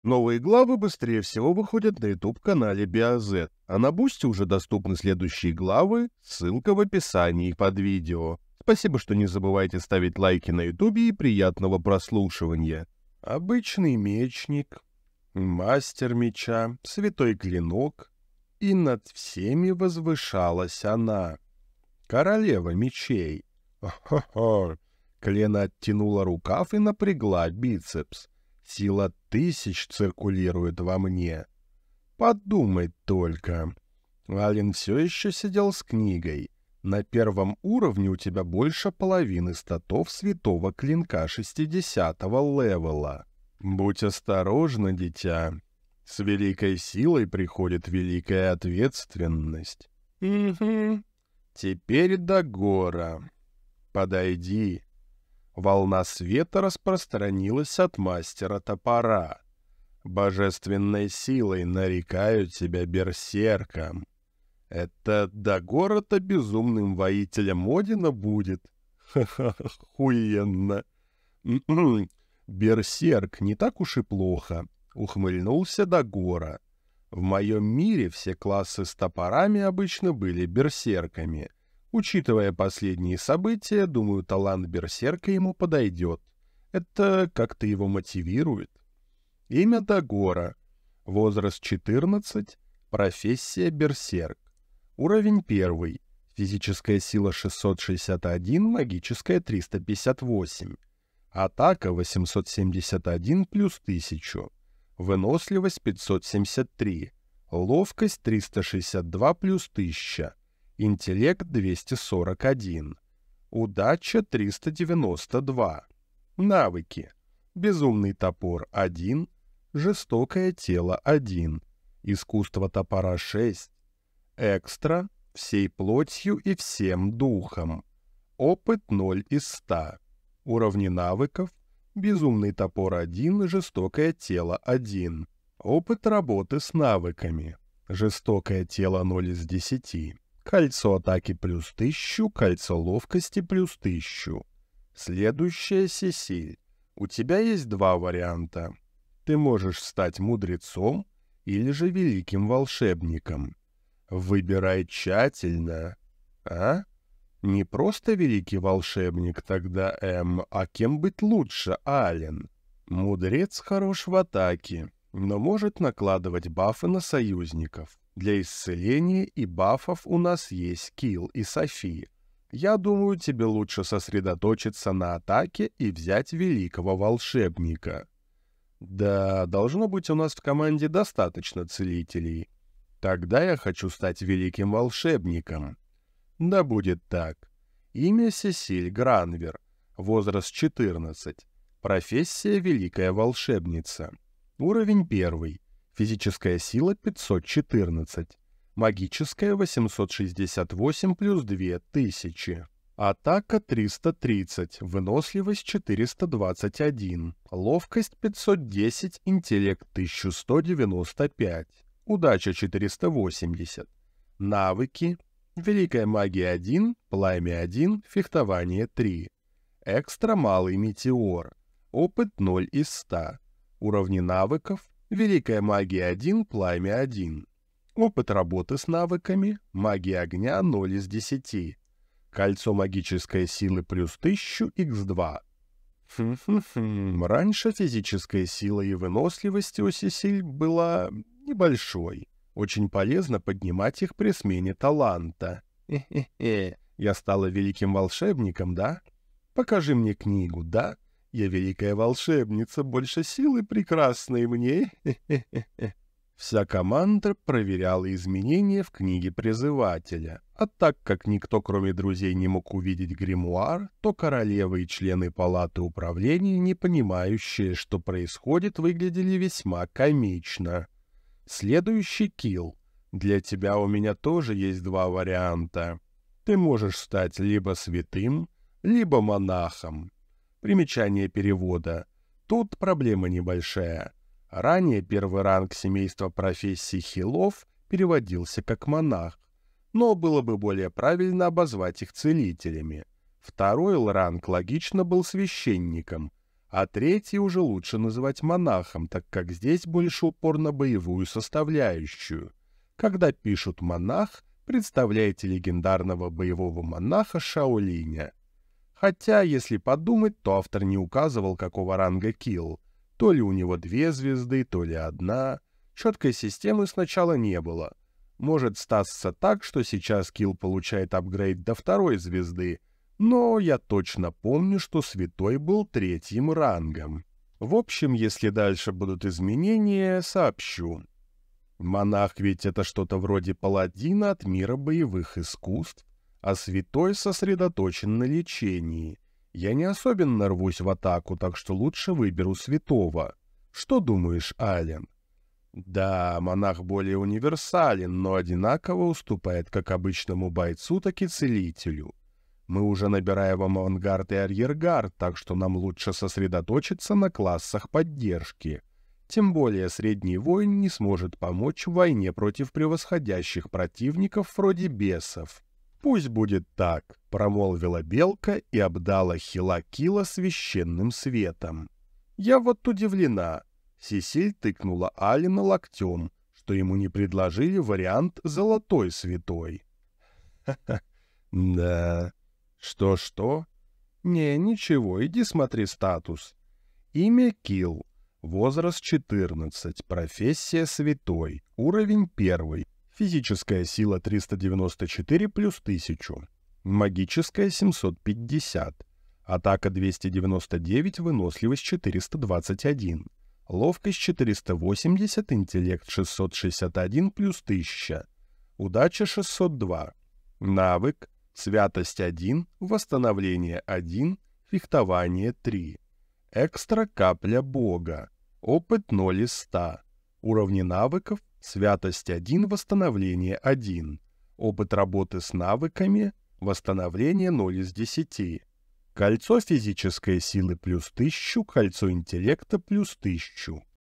Новые главы быстрее всего выходят на YouTube-канале BioZ, а на Бусти уже доступны следующие главы, ссылка в описании под видео. Спасибо, что не забывайте ставить лайки на YouTube и приятного прослушивания. Обычный мечник, мастер меча, святой клинок, и над всеми возвышалась она, королева мечей. Хо-хо! Клена оттянула рукав и напрягла бицепс. Сила тысяч циркулирует во мне. Подумать только. Ален все еще сидел с книгой. На первом уровне у тебя больше половины статов святого клинка 60-го левела. Будь осторожна, дитя. С великой силой приходит великая ответственность. Угу. Теперь Дагора. Подойди. Волна света распространилась от мастера топора. Божественной силой нарекаю тебя берсерком. Это Дагора-то безумным воителем Одина будет? Ха-ха, хуенно. Берсерк не так уж и плохо, ухмыльнулся Дагора. В моем мире все классы с топорами обычно были берсерками. Учитывая последние события, думаю, талант берсерка ему подойдет. Это как-то его мотивирует. Имя Дагора. Возраст 14. Профессия берсерк. Уровень 1. Физическая сила 661, магическая 358. Атака 871 плюс 1000. Выносливость 573. Ловкость 362 плюс 1000. Интеллект 241. Удача 392. Навыки. Безумный топор 1. Жестокое тело 1. Искусство топора 6. Экстра. Всей плотью и всем духом. Опыт 0 из 100. Уровни навыков. Безумный топор 1. Жестокое тело 1. Опыт работы с навыками. Жестокое тело 0 из 10. Кольцо атаки плюс 1000, кольцо ловкости плюс 1000. Следующая Сесиль. У тебя есть два варианта. Ты можешь стать мудрецом или же великим волшебником. Выбирай тщательно. А? Не просто великий волшебник тогда, а кем быть лучше, Ален? Мудрец хорош в атаке, но может накладывать бафы на союзников. Для исцеления и бафов у нас есть Килл и Софи. Я думаю, тебе лучше сосредоточиться на атаке и взять великого волшебника. Да, должно быть у нас в команде достаточно целителей. Тогда я хочу стать великим волшебником. Да будет так. Имя Сесиль Гранвер. Возраст 14. Профессия великая волшебница. Уровень 1. Физическая сила 514. Магическая 868 плюс 2000. Атака 330. Выносливость 421. Ловкость 510. Интеллект 1195. Удача 480. Навыки. Великая магия 1. Пламя 1. Фехтование 3. Экстра малый метеор. Опыт 0 из 100. Уровни навыков. Великая магия 1, пламя 1. Опыт работы с навыками. Магия огня 0 из 10. Кольцо магической силы плюс 1000 х2. Раньше физическая сила и выносливость у Сесиль была небольшой. Очень полезно поднимать их при смене таланта. Я стала великим волшебником, да? Покажи мне книгу, да? Я великая волшебница, больше силы прекрасной мне. Вся команда проверяла изменения в книге призывателя. А так как никто, кроме друзей, не мог увидеть гримуар, то королева и члены палаты управления, не понимающие, что происходит, выглядели весьма комично. Следующий Килл. Для тебя у меня тоже есть два варианта. Ты можешь стать либо святым, либо монахом. Примечание перевода. Тут проблема небольшая. Ранее первый ранг семейства профессий хилов переводился как монах, но было бы более правильно обозвать их целителями. Второй ранг логично был священником, А третий уже лучше называть монахом, так как здесь больше упор на боевую составляющую. Когда пишут «монах», представляете легендарного боевого монаха Шаолиня. Хотя, если подумать, то автор не указывал, какого ранга килл. То ли у него 2 звезды, то ли 1. Четкой системы сначала не было. Может статься так, что сейчас килл получает апгрейд до 2 звезды, но я точно помню, что святой был 3-м рангом. В общем, если дальше будут изменения, сообщу. Монах ведь это что-то вроде паладина от мира боевых искусств, а святой сосредоточен на лечении. Я не особенно рвусь в атаку, так что лучше выберу святого. Что думаешь, Ален? Да, монах более универсален, но одинаково уступает как обычному бойцу, так и целителю. Мы уже набираем авангард и арьергард, так что нам лучше сосредоточиться на классах поддержки. Тем более средний воин не сможет помочь в войне против превосходящих противников вроде бесов. «Пусть будет так», — промолвила белка и обдала Хилакила священным светом. «Я вот удивлена». Сесиль тыкнула Алина локтем, что ему не предложили вариант «золотой святой». «Ха-ха, да. Что-что? Не, ничего, иди смотри статус. Имя Килл, возраст 14, профессия святой, уровень 1, физическая сила 394 плюс 1000, магическая 750, атака 299, выносливость 421, ловкость 480, интеллект 661 плюс 1000, удача 602, навык святость 1, восстановление 1, фехтование 3, экстра капля бога, опыт 0 из 100, уровни навыков, святость 1, восстановление 1, опыт работы с навыками, восстановление 0 из 10, кольцо физической силы плюс 1000, кольцо интеллекта плюс 1000.